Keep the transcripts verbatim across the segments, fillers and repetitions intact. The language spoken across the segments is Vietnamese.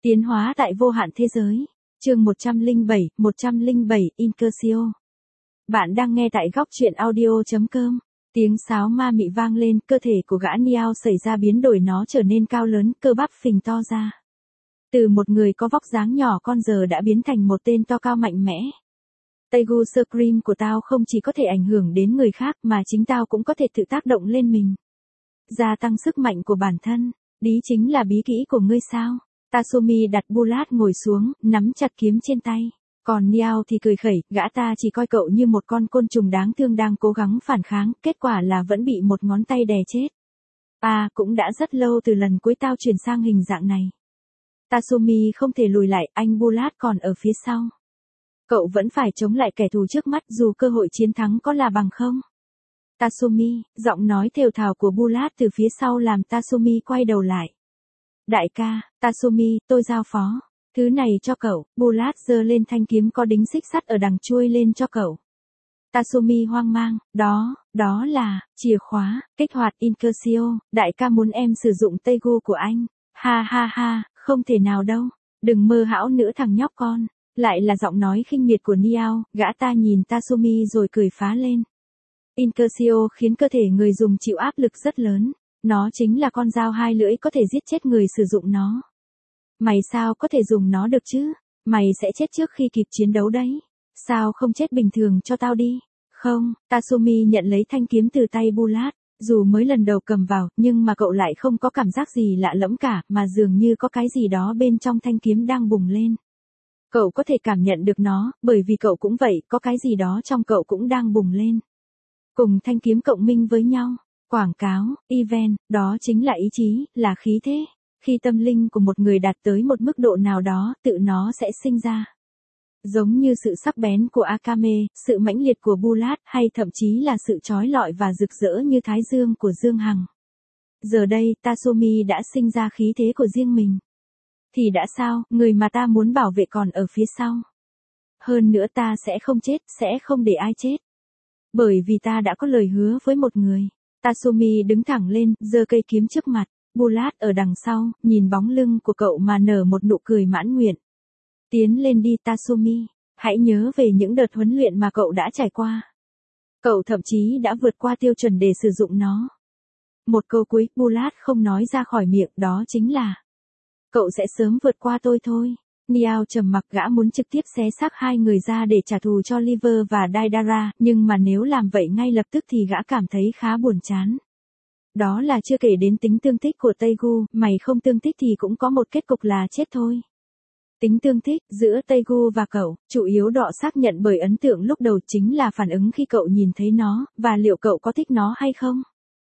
Tiến hóa tại vô hạn thế giới. Chương một trăm lẻ bảy, một trăm lẻ bảy Incursio. Bạn đang nghe tại góc truyện audio chấm com. Tiếng sáo ma mị vang lên, cơ thể của gã Niao xảy ra biến đổi, nó trở nên cao lớn, cơ bắp phình to ra. Từ một người có vóc dáng nhỏ con giờ đã biến thành một tên to cao mạnh mẽ. Tegu Scream của tao không chỉ có thể ảnh hưởng đến người khác mà chính tao cũng có thể tự tác động lên mình. Gia tăng sức mạnh của bản thân, đí chính là bí kỹ của ngươi sao? Tasumi đặt Bulat ngồi xuống, nắm chặt kiếm trên tay. Còn Niao thì cười khẩy, gã ta chỉ coi cậu như một con côn trùng đáng thương đang cố gắng phản kháng, kết quả là vẫn bị một ngón tay đè chết. À, cũng đã rất lâu từ lần cuối tao chuyển sang hình dạng này. Tasumi không thể lùi lại, anh Bulat còn ở phía sau. Cậu vẫn phải chống lại kẻ thù trước mắt dù cơ hội chiến thắng có là bằng không. Tasumi, giọng nói thều thào của Bulat từ phía sau làm Tasumi quay đầu lại. Đại ca, Tasumi, tôi giao phó. Thứ này cho cậu. Bulat giơ lên thanh kiếm có đính xích sắt ở đằng chuôi lên cho cậu. Tasumi hoang mang, đó, đó là, chìa khóa, kích hoạt Incursio, đại ca muốn em sử dụng Tegu của anh. Ha ha ha, không thể nào đâu, đừng mơ hão nữa thằng nhóc con. Lại là giọng nói khinh miệt của Niao, gã ta nhìn Tasumi rồi cười phá lên. Incursio khiến cơ thể người dùng chịu áp lực rất lớn. Nó chính là con dao hai lưỡi có thể giết chết người sử dụng nó. Mày sao có thể dùng nó được chứ? Mày sẽ chết trước khi kịp chiến đấu đấy. Sao không chết bình thường cho tao đi? Không, Tasumi nhận lấy thanh kiếm từ tay Bulat. Dù mới lần đầu cầm vào, nhưng mà cậu lại không có cảm giác gì lạ lẫm cả, mà dường như có cái gì đó bên trong thanh kiếm đang bùng lên. Cậu có thể cảm nhận được nó, bởi vì cậu cũng vậy, có cái gì đó trong cậu cũng đang bùng lên. Cùng thanh kiếm cộng minh với nhau. Quảng cáo, event, đó chính là ý chí, là khí thế. Khi tâm linh của một người đạt tới một mức độ nào đó, tự nó sẽ sinh ra. Giống như sự sắc bén của Akame, sự mãnh liệt của Bulat, hay thậm chí là sự chói lọi và rực rỡ như thái dương của Dương Hằng. Giờ đây, Tasumi đã sinh ra khí thế của riêng mình. Thì đã sao, người mà ta muốn bảo vệ còn ở phía sau. Hơn nữa ta sẽ không chết, sẽ không để ai chết. Bởi vì ta đã có lời hứa với một người. Tasumi đứng thẳng lên, giơ cây kiếm trước mặt. Bulat ở đằng sau, nhìn bóng lưng của cậu mà nở một nụ cười mãn nguyện. Tiến lên đi Tasumi, hãy nhớ về những đợt huấn luyện mà cậu đã trải qua. Cậu thậm chí đã vượt qua tiêu chuẩn để sử dụng nó. Một câu cuối, Bulat không nói ra khỏi miệng, đó chính là cậu sẽ sớm vượt qua tôi thôi. Niao trầm mặc, gã muốn trực tiếp xé xác hai người ra để trả thù cho Liver và Daidara, nhưng mà nếu làm vậy ngay lập tức thì gã cảm thấy khá buồn chán. Đó là chưa kể đến tính tương thích của Tegu, mày không tương thích thì cũng có một kết cục là chết thôi. Tính tương thích giữa Tegu và cậu, chủ yếu đọ xác nhận bởi ấn tượng lúc đầu chính là phản ứng khi cậu nhìn thấy nó, và liệu cậu có thích nó hay không.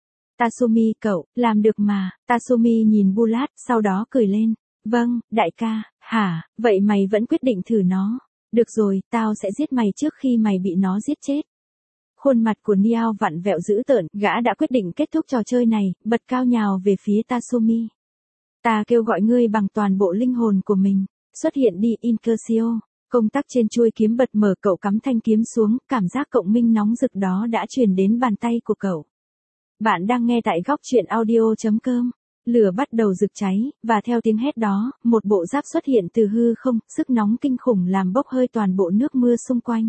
Tasumi, cậu, làm được mà. Tasumi nhìn Bulat, sau đó cười lên. Vâng, đại ca, hả, vậy mày vẫn quyết định thử nó. Được rồi, tao sẽ giết mày trước khi mày bị nó giết chết. Khuôn mặt của Niao vặn vẹo dữ tợn, gã đã quyết định kết thúc trò chơi này, bật cao nhào về phía Tasumi. Ta kêu gọi ngươi bằng toàn bộ linh hồn của mình, xuất hiện đi Incursio. Công tắc trên chuôi kiếm bật mở, cậu cắm thanh kiếm xuống, cảm giác cộng minh nóng rực đó đã truyền đến bàn tay của cậu. Bạn đang nghe tại góc truyện audio chấm com. Lửa bắt đầu rực cháy, và theo tiếng hét đó, một bộ giáp xuất hiện từ hư không, sức nóng kinh khủng làm bốc hơi toàn bộ nước mưa xung quanh.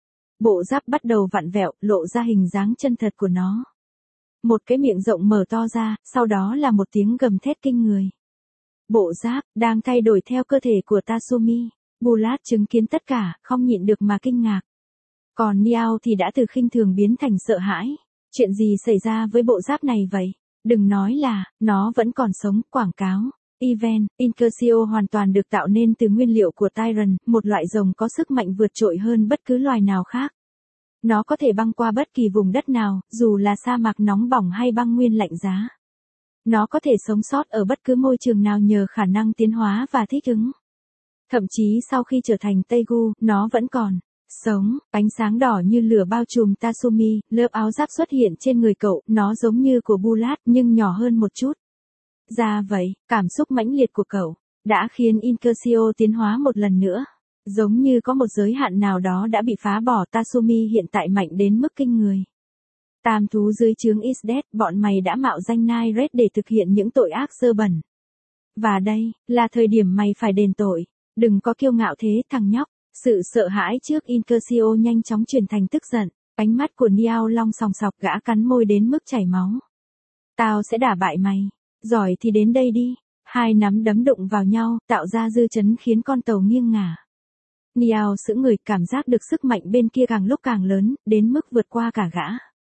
Bộ giáp bắt đầu vặn vẹo, lộ ra hình dáng chân thật của nó. Một cái miệng rộng mở to ra, sau đó là một tiếng gầm thét kinh người. Bộ giáp đang thay đổi theo cơ thể của Tasumi. Bulat chứng kiến tất cả, không nhịn được mà kinh ngạc. Còn Niao thì đã từ khinh thường biến thành sợ hãi. Chuyện gì xảy ra với bộ giáp này vậy? Đừng nói là, nó vẫn còn sống. Quảng cáo, event, Incursio hoàn toàn được tạo nên từ nguyên liệu của Tyran, một loại rồng có sức mạnh vượt trội hơn bất cứ loài nào khác. Nó có thể băng qua bất kỳ vùng đất nào, dù là sa mạc nóng bỏng hay băng nguyên lạnh giá. Nó có thể sống sót ở bất cứ môi trường nào nhờ khả năng tiến hóa và thích ứng. Thậm chí sau khi trở thành Tegu, nó vẫn còn sống. Ánh sáng đỏ như lửa bao trùm Tasumi, lớp áo giáp xuất hiện trên người cậu, nó giống như của Bulat nhưng nhỏ hơn một chút. Ra vậy, cảm xúc mãnh liệt của cậu đã khiến Incursio tiến hóa một lần nữa. Giống như có một giới hạn nào đó đã bị phá bỏ. Tasumi hiện tại mạnh đến mức kinh người. Tam thú dưới trướng Isdet, bọn mày đã mạo danh Nai Red để thực hiện những tội ác dơ bẩn. Và đây, là thời điểm mày phải đền tội. Đừng có kiêu ngạo thế thằng nhóc. Sự sợ hãi trước Incursio nhanh chóng chuyển thành tức giận. Ánh mắt của Niao long sòng sọc, gã cắn môi đến mức chảy máu. Tao sẽ đả bại mày. Giỏi thì đến đây đi. Hai nắm đấm đụng vào nhau, tạo ra dư chấn khiến con tàu nghiêng ngả. Niao sững người, cảm giác được sức mạnh bên kia càng lúc càng lớn, đến mức vượt qua cả gã.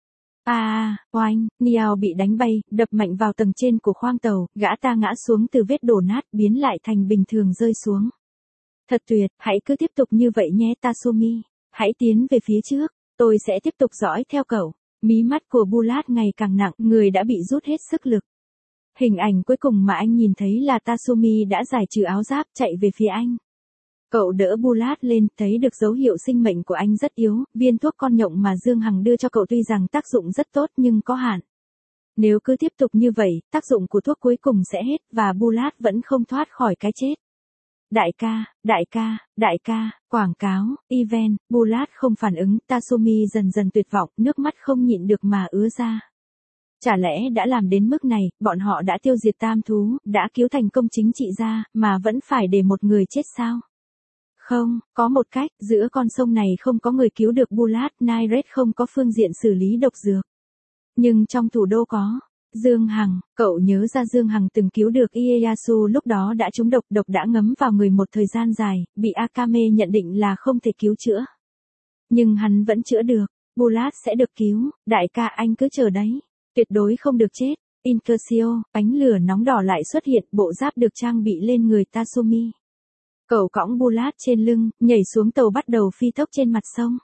À, oanh, Niao bị đánh bay, đập mạnh vào tầng trên của khoang tàu, gã ta ngã xuống từ vết đổ nát, biến lại thành bình thường rơi xuống. Thật tuyệt, hãy cứ tiếp tục như vậy nhé Tatsumi. Hãy tiến về phía trước, tôi sẽ tiếp tục dõi theo cậu. Mí mắt của Bulat ngày càng nặng, người đã bị rút hết sức lực. Hình ảnh cuối cùng mà anh nhìn thấy là Tatsumi đã giải trừ áo giáp chạy về phía anh. Cậu đỡ Bulat lên, thấy được dấu hiệu sinh mệnh của anh rất yếu, viên thuốc con nhộng mà Dương Hằng đưa cho cậu tuy rằng tác dụng rất tốt nhưng có hạn. Nếu cứ tiếp tục như vậy, tác dụng của thuốc cuối cùng sẽ hết và Bulat vẫn không thoát khỏi cái chết. Đại ca, đại ca, đại ca, quảng cáo, event, Bulat không phản ứng, Tatsumi dần dần tuyệt vọng, nước mắt không nhịn được mà ứa ra. Chả lẽ đã làm đến mức này, bọn họ đã tiêu diệt tam thú, đã cứu thành công chính trị gia, mà vẫn phải để một người chết sao? Không, có một cách, giữa con sông này không có người cứu được Bulat, Nairet không có phương diện xử lý độc dược. Nhưng trong thủ đô có. Dương Hằng, cậu nhớ ra Dương Hằng từng cứu được Ieyasu lúc đó đã trúng độc, độc đã ngấm vào người một thời gian dài, bị Akame nhận định là không thể cứu chữa. Nhưng hắn vẫn chữa được, Bulat sẽ được cứu, đại ca anh cứ chờ đấy, tuyệt đối không được chết. Incursio, ánh lửa nóng đỏ lại xuất hiện, bộ giáp được trang bị lên người Tatsumi. Cậu cõng Bulat trên lưng, nhảy xuống tàu bắt đầu phi tốc trên mặt sông.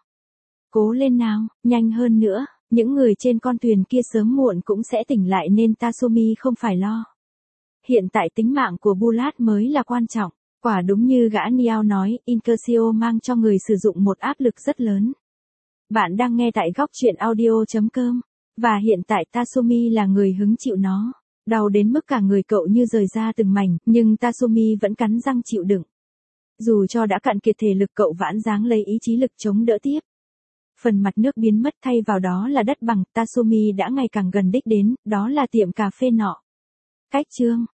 Cố lên nào, nhanh hơn nữa. Những người trên con thuyền kia sớm muộn cũng sẽ tỉnh lại nên Tatsumi không phải lo. Hiện tại tính mạng của Bulat mới là quan trọng. Quả đúng như gã Niao nói, Incursio mang cho người sử dụng một áp lực rất lớn. Bạn đang nghe tại góc truyện audio chấm com. Và hiện tại Tatsumi là người hứng chịu nó. Đau đến mức cả người cậu như rời ra từng mảnh, nhưng Tatsumi vẫn cắn răng chịu đựng. Dù cho đã cạn kiệt thể lực cậu vãn dáng lấy ý chí lực chống đỡ tiếp. Phần mặt nước biến mất thay vào đó là đất bằng, Tatsumi đã ngày càng gần đích đến, đó là tiệm cà phê nọ. Cách chương